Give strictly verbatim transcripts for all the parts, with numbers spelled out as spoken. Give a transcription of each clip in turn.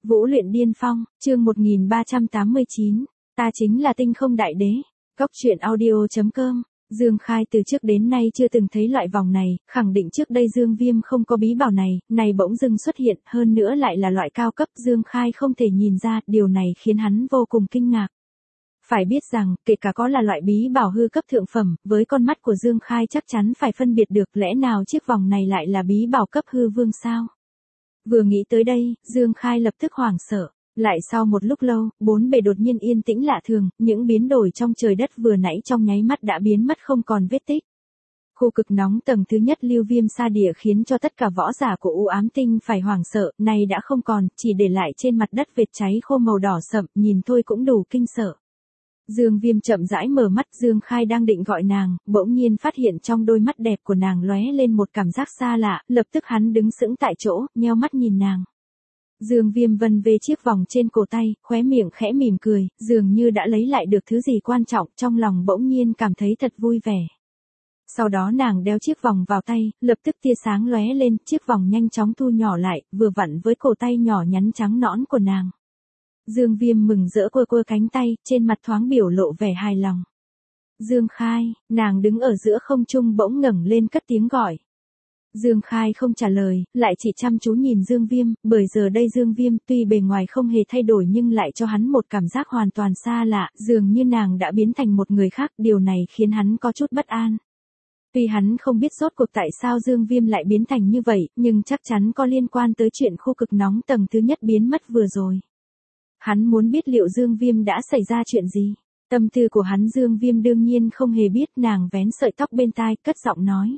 Vũ luyện điên phong, chương một nghìn ba trăm tám mươi chín, ta chính là tinh không đại đế. Cốc truyện audio chấm com. Dương Khai từ trước đến nay chưa từng thấy loại vòng này, khẳng định trước đây Dương Viêm không có bí bảo này, này bỗng dưng xuất hiện, hơn nữa lại là loại cao cấp, Dương Khai không thể nhìn ra, điều này khiến hắn vô cùng kinh ngạc. Phải biết rằng, kể cả có là loại bí bảo hư cấp thượng phẩm, với con mắt của Dương Khai chắc chắn phải phân biệt được, lẽ nào chiếc vòng này lại là bí bảo cấp hư vương sao? Vừa nghĩ tới đây, Dương Khai lập tức hoảng sợ. Lại sau một lúc lâu, bốn bề đột nhiên yên tĩnh lạ thường, những biến đổi trong trời đất vừa nãy trong nháy mắt đã biến mất không còn vết tích. Khu cực nóng tầng thứ nhất lưu viêm sa địa khiến cho tất cả võ giả của U Ám Tinh phải hoảng sợ, này đã không còn, chỉ để lại trên mặt đất vệt cháy khô màu đỏ sậm, nhìn thôi cũng đủ kinh sợ. Dương Viêm chậm rãi mở mắt, Dương Khai đang định gọi nàng, bỗng nhiên phát hiện trong đôi mắt đẹp của nàng lóe lên một cảm giác xa lạ, lập tức hắn đứng sững tại chỗ, nheo mắt nhìn nàng. Dương Viêm vân về chiếc vòng trên cổ tay, khóe miệng khẽ mỉm cười, dường như đã lấy lại được thứ gì quan trọng, trong lòng bỗng nhiên cảm thấy thật vui vẻ. Sau đó nàng đeo chiếc vòng vào tay, lập tức tia sáng lóe lên, chiếc vòng nhanh chóng thu nhỏ lại, vừa vặn với cổ tay nhỏ nhắn trắng nõn của nàng. Dương Viêm mừng rỡ quơ quơ cánh tay, trên mặt thoáng biểu lộ vẻ hài lòng. Dương Khai, nàng đứng ở giữa không trung bỗng ngẩng lên cất tiếng gọi. Dương Khai không trả lời, lại chỉ chăm chú nhìn Dương Viêm, bởi giờ đây Dương Viêm tuy bề ngoài không hề thay đổi nhưng lại cho hắn một cảm giác hoàn toàn xa lạ, dường như nàng đã biến thành một người khác, điều này khiến hắn có chút bất an. Tuy hắn không biết rốt cuộc tại sao Dương Viêm lại biến thành như vậy, nhưng chắc chắn có liên quan tới chuyện khu cực nóng tầng thứ nhất biến mất vừa rồi. Hắn muốn biết liệu Dương Viêm đã xảy ra chuyện gì. Tâm tư của hắn Dương Viêm đương nhiên không hề biết, nàng vén sợi tóc bên tai, cất giọng nói.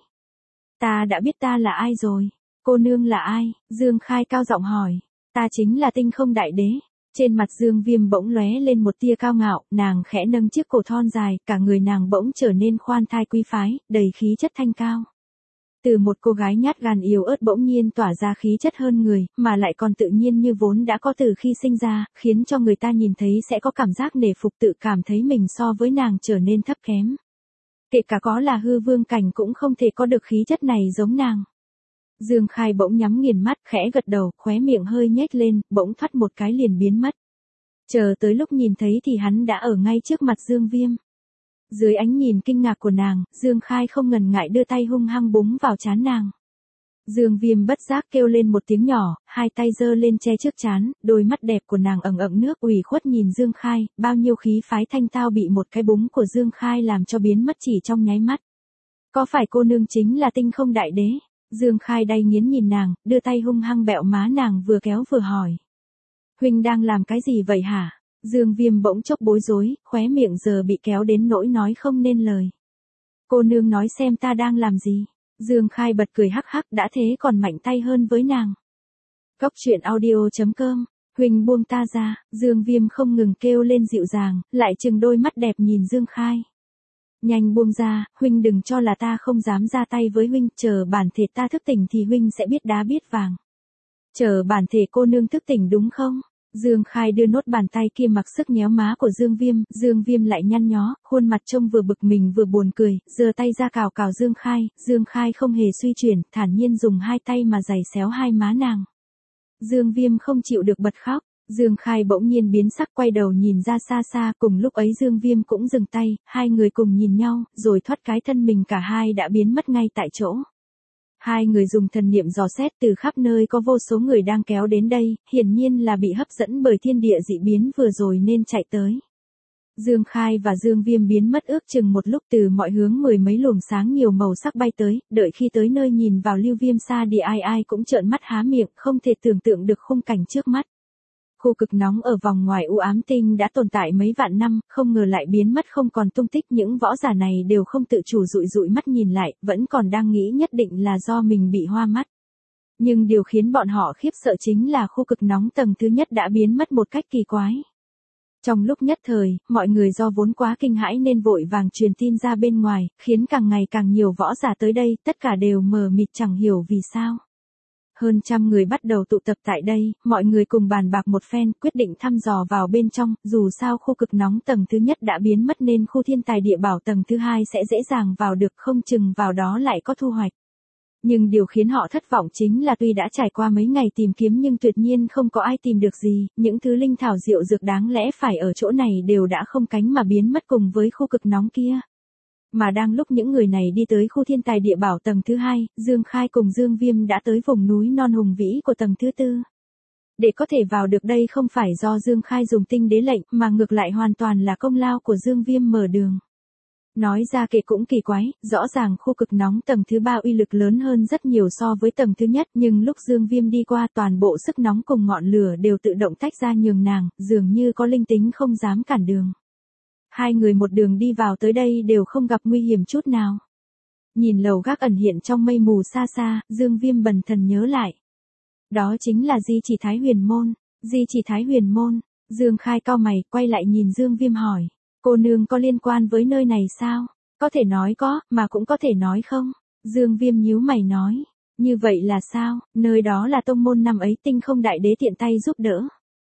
Ta đã biết ta là ai rồi. Cô nương là ai? Dương Khai cao giọng hỏi. Ta chính là tinh không đại đế. Trên mặt Dương Viêm bỗng lóe lên một tia cao ngạo, nàng khẽ nâng chiếc cổ thon dài, cả người nàng bỗng trở nên khoan thai quý phái, đầy khí chất thanh cao. Từ một cô gái nhát gan yếu ớt bỗng nhiên tỏa ra khí chất hơn người, mà lại còn tự nhiên như vốn đã có từ khi sinh ra, khiến cho người ta nhìn thấy sẽ có cảm giác nể phục, tự cảm thấy mình so với nàng trở nên thấp kém. Kể cả có là hư vương cảnh cũng không thể có được khí chất này giống nàng. Dương Khai bỗng nhắm nghiền mắt, khẽ gật đầu, khóe miệng hơi nhếch lên, bỗng thoắt một cái liền biến mất. Chờ tới lúc nhìn thấy thì hắn đã ở ngay trước mặt Dương Viêm. Dưới ánh nhìn kinh ngạc của nàng, Dương Khai không ngần ngại đưa tay hung hăng búng vào trán nàng. Dương Viêm bất giác kêu lên một tiếng nhỏ, hai tay giơ lên che trước trán, đôi mắt đẹp của nàng ẩn ẩn nước ủy khuất nhìn Dương Khai, bao nhiêu khí phái thanh tao bị một cái búng của Dương Khai làm cho biến mất chỉ trong nháy mắt. Có phải cô nương chính là tinh không đại đế? Dương Khai đay nghiến nhìn nàng, đưa tay hung hăng bẹo má nàng vừa kéo vừa hỏi. Huynh đang làm cái gì vậy hả? Dương Viêm bỗng chốc bối rối, khóe miệng giờ bị kéo đến nỗi nói không nên lời. Cô nương nói xem ta đang làm gì? Dương Khai bật cười hắc hắc, đã thế còn mạnh tay hơn với nàng. Cốc truyện audio chấm com. Huynh buông ta ra. Dương Viêm không ngừng kêu lên dịu dàng, lại trừng đôi mắt đẹp nhìn Dương Khai. Nhanh buông ra, huynh đừng cho là ta không dám ra tay với huynh, chờ bản thể ta thức tỉnh thì huynh sẽ biết đá biết vàng. Chờ bản thể cô nương thức tỉnh đúng không? Dương Khai đưa nốt bàn tay kia mặc sức nhéo má của Dương Viêm, Dương Viêm lại nhăn nhó, khuôn mặt trông vừa bực mình vừa buồn cười, giơ tay ra cào cào Dương Khai, Dương Khai không hề suy chuyển, thản nhiên dùng hai tay mà giày xéo hai má nàng. Dương Viêm không chịu được bật khóc, Dương Khai bỗng nhiên biến sắc quay đầu nhìn ra xa xa, cùng lúc ấy Dương Viêm cũng dừng tay, hai người cùng nhìn nhau, rồi thoát cái thân mình cả hai đã biến mất ngay tại chỗ. Hai người dùng thần niệm dò xét, từ khắp nơi có vô số người đang kéo đến đây, hiển nhiên là bị hấp dẫn bởi thiên địa dị biến vừa rồi nên chạy tới. Dương Khai và Dương Viêm biến mất ước chừng một lúc, từ mọi hướng mười mấy luồng sáng nhiều màu sắc bay tới, đợi khi tới nơi nhìn vào lưu viêm sa địa ai ai cũng trợn mắt há miệng, không thể tưởng tượng được khung cảnh trước mắt. Khu cực nóng ở vòng ngoài U Ám Tinh đã tồn tại mấy vạn năm, không ngờ lại biến mất không còn tung tích, những võ giả này đều không tự chủ dụi dụi mắt nhìn lại, vẫn còn đang nghĩ nhất định là do mình bị hoa mắt. Nhưng điều khiến bọn họ khiếp sợ chính là khu cực nóng tầng thứ nhất đã biến mất một cách kỳ quái. Trong lúc nhất thời, mọi người do vốn quá kinh hãi nên vội vàng truyền tin ra bên ngoài, khiến càng ngày càng nhiều võ giả tới đây, tất cả đều mờ mịt chẳng hiểu vì sao. Hơn trăm người bắt đầu tụ tập tại đây, mọi người cùng bàn bạc một phen, quyết định thăm dò vào bên trong, dù sao khu cực nóng tầng thứ nhất đã biến mất nên khu thiên tài địa bảo tầng thứ hai sẽ dễ dàng vào được, không chừng vào đó lại có thu hoạch. Nhưng điều khiến họ thất vọng chính là tuy đã trải qua mấy ngày tìm kiếm nhưng tuyệt nhiên không có ai tìm được gì, những thứ linh thảo diệu dược đáng lẽ phải ở chỗ này đều đã không cánh mà biến mất cùng với khu cực nóng kia. Mà đang lúc những người này đi tới khu thiên tài địa bảo tầng thứ hai, Dương Khai cùng Dương Viêm đã tới vùng núi non hùng vĩ của tầng thứ tư. Để có thể vào được đây không phải do Dương Khai dùng tinh đế lệnh mà ngược lại hoàn toàn là công lao của Dương Viêm mở đường. Nói ra kể cũng kỳ quái, rõ ràng khu cực nóng tầng thứ ba uy lực lớn hơn rất nhiều so với tầng thứ nhất, nhưng lúc Dương Viêm đi qua toàn bộ sức nóng cùng ngọn lửa đều tự động tách ra nhường nàng, dường như có linh tính không dám cản đường. Hai người một đường đi vào tới đây đều không gặp nguy hiểm chút nào. Nhìn lầu gác ẩn hiện trong mây mù xa xa, Dương Viêm bần thần nhớ lại. Đó chính là Di Chỉ Thái Huyền Môn. Di Chỉ Thái Huyền Môn. Dương Khai cau mày, quay lại nhìn Dương Viêm hỏi. Cô nương có liên quan với nơi này sao? Có thể nói có, mà cũng có thể nói không. Dương Viêm nhíu mày nói. Như vậy là sao? Nơi đó là tông môn năm ấy Tinh Không Đại Đế tiện tay giúp đỡ.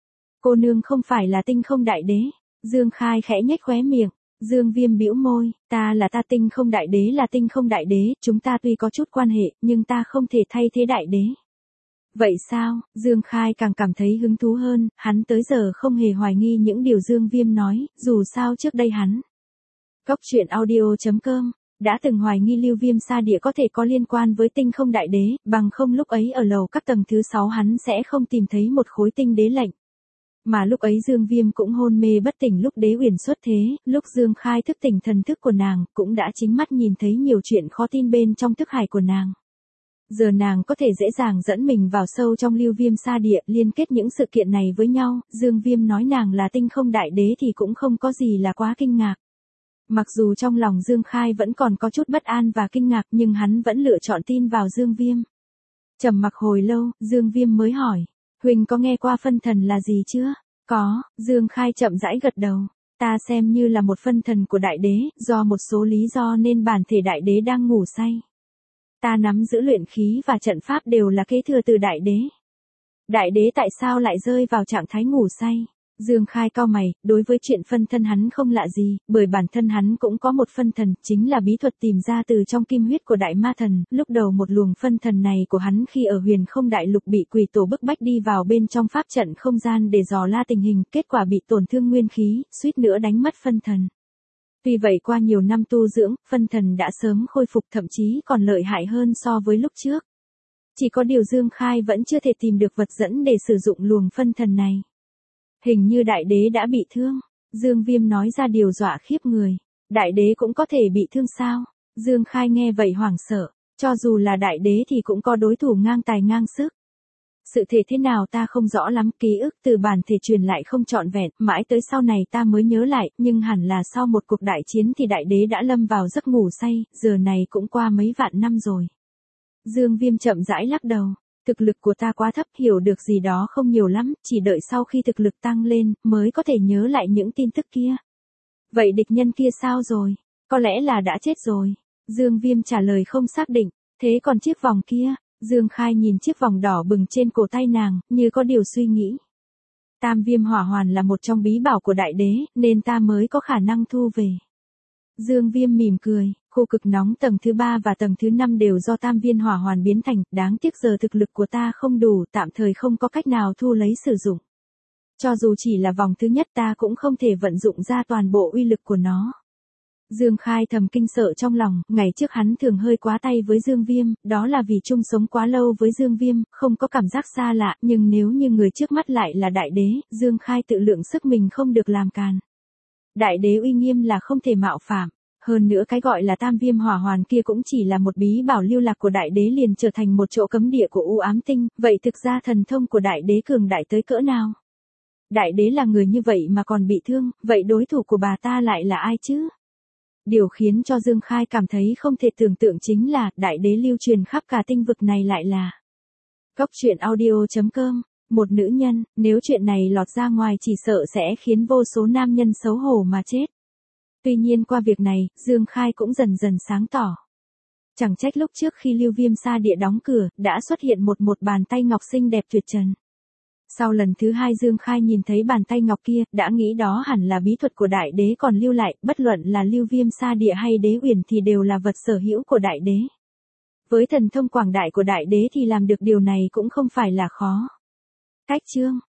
Cô nương không phải là Tinh Không Đại Đế. Dương Khai khẽ nhếch khóe miệng. Dương Viêm bĩu môi. Ta là ta, Tinh Không Đại Đế là Tinh Không Đại Đế. Chúng ta tuy có chút quan hệ, nhưng ta không thể thay thế Đại Đế. Vậy sao? Dương Khai càng cảm thấy hứng thú hơn, hắn tới giờ không hề hoài nghi những điều Dương Viêm nói, dù sao trước đây hắn. Cốc truyện audio chấm com đã từng hoài nghi Lưu Viêm Sa Địa có thể có liên quan với Tinh Không Đại Đế, bằng không lúc ấy ở lầu các tầng thứ sáu hắn sẽ không tìm thấy một khối tinh đế lệnh. Mà lúc ấy Dương Viêm cũng hôn mê bất tỉnh lúc Đế Uyển xuất thế, lúc Dương Khai thức tỉnh thần thức của nàng, cũng đã chính mắt nhìn thấy nhiều chuyện khó tin bên trong thức hải của nàng. Giờ nàng có thể dễ dàng dẫn mình vào sâu trong Lưu Viêm Sa Địa, liên kết những sự kiện này với nhau, Dương Viêm nói nàng là Tinh Không Đại Đế thì cũng không có gì là quá kinh ngạc. Mặc dù trong lòng Dương Khai vẫn còn có chút bất an và kinh ngạc nhưng hắn vẫn lựa chọn tin vào Dương Viêm. Trầm mặc hồi lâu, Dương Viêm mới hỏi, Huỳnh có nghe qua phân thần là gì chưa? Có, Dương Khai chậm rãi gật đầu. Ta xem như là một phân thần của Đại Đế, do một số lý do nên bản thể Đại Đế đang ngủ say. Ta nắm giữ luyện khí và trận pháp đều là kế thừa từ Đại Đế. Đại Đế tại sao lại rơi vào trạng thái ngủ say? Dương Khai cau mày, đối với chuyện phân thân hắn không lạ gì, bởi bản thân hắn cũng có một phân thần, chính là bí thuật tìm ra từ trong kim huyết của Đại Ma Thần. Lúc đầu một luồng phân thần này của hắn khi ở Huyền Không Đại Lục bị quỷ tổ bức bách đi vào bên trong pháp trận không gian để dò la tình hình, kết quả bị tổn thương nguyên khí, suýt nữa đánh mất phân thần. Tuy vậy qua nhiều năm tu dưỡng, phân thần đã sớm khôi phục, thậm chí còn lợi hại hơn so với lúc trước. Chỉ có điều Dương Khai vẫn chưa thể tìm được vật dẫn để sử dụng luồng phân thần này. Hình như Đại Đế đã bị thương. Dương Viêm nói ra điều dọa khiếp người. Đại Đế cũng có thể bị thương sao? Dương Khai nghe vậy hoảng sợ. Cho dù là Đại Đế thì cũng có đối thủ ngang tài ngang sức. Sự thể thế nào ta không rõ lắm, ký ức từ bản thể truyền lại không trọn vẹn, mãi tới sau này ta mới nhớ lại, nhưng hẳn là sau một cuộc đại chiến thì Đại Đế đã lâm vào giấc ngủ say, giờ này cũng qua mấy vạn năm rồi. Dương Viêm chậm rãi lắc đầu. Thực lực của ta quá thấp, hiểu được gì đó không nhiều lắm, chỉ đợi sau khi thực lực tăng lên, mới có thể nhớ lại những tin tức kia. Vậy địch nhân kia sao rồi? Có lẽ là đã chết rồi. Dương Viêm trả lời không xác định. Thế còn chiếc vòng kia? Dương Khai nhìn chiếc vòng đỏ bừng trên cổ tay nàng, như có điều suy nghĩ. Tam Viêm Hỏa Hoàn là một trong bí bảo của Đại Đế, nên ta mới có khả năng thu về. Dương Viêm mỉm cười, khu cực nóng tầng thứ ba và tầng thứ năm đều do Tam Viên Hỏa Hoàn biến thành, đáng tiếc giờ thực lực của ta không đủ, tạm thời không có cách nào thu lấy sử dụng. Cho dù chỉ là vòng thứ nhất ta cũng không thể vận dụng ra toàn bộ uy lực của nó. Dương Khai thầm kinh sợ trong lòng, ngày trước hắn thường hơi quá tay với Dương Viêm, đó là vì chung sống quá lâu với Dương Viêm, không có cảm giác xa lạ, nhưng nếu như người trước mắt lại là Đại Đế, Dương Khai tự lượng sức mình không được làm càn. Đại Đế uy nghiêm là không thể mạo phạm, hơn nữa cái gọi là Tam Viêm Hỏa Hoàn kia cũng chỉ là một bí bảo lưu lạc của Đại Đế liền trở thành một chỗ cấm địa của U Ám Tinh, vậy thực ra thần thông của Đại Đế cường đại tới cỡ nào? Đại Đế là người như vậy mà còn bị thương, vậy đối thủ của bà ta lại là ai chứ? Điều khiến cho Dương Khai cảm thấy không thể tưởng tượng chính là Đại Đế lưu truyền khắp cả tinh vực này lại là Cốc truyện audio chấm com. Một nữ nhân, nếu chuyện này lọt ra ngoài chỉ sợ sẽ khiến vô số nam nhân xấu hổ mà chết. Tuy nhiên qua việc này, Dương Khai cũng dần dần sáng tỏ. Chẳng trách lúc trước khi Lưu Viêm Sa Địa đóng cửa, đã xuất hiện một một bàn tay ngọc xinh đẹp tuyệt trần. Sau lần thứ hai Dương Khai nhìn thấy bàn tay ngọc kia, đã nghĩ đó hẳn là bí thuật của Đại Đế còn lưu lại, bất luận là Lưu Viêm Sa Địa hay Đế Uyển thì đều là vật sở hữu của Đại Đế. Với thần thông quảng đại của đại đế thì làm được điều này cũng không phải là khó. Cách chương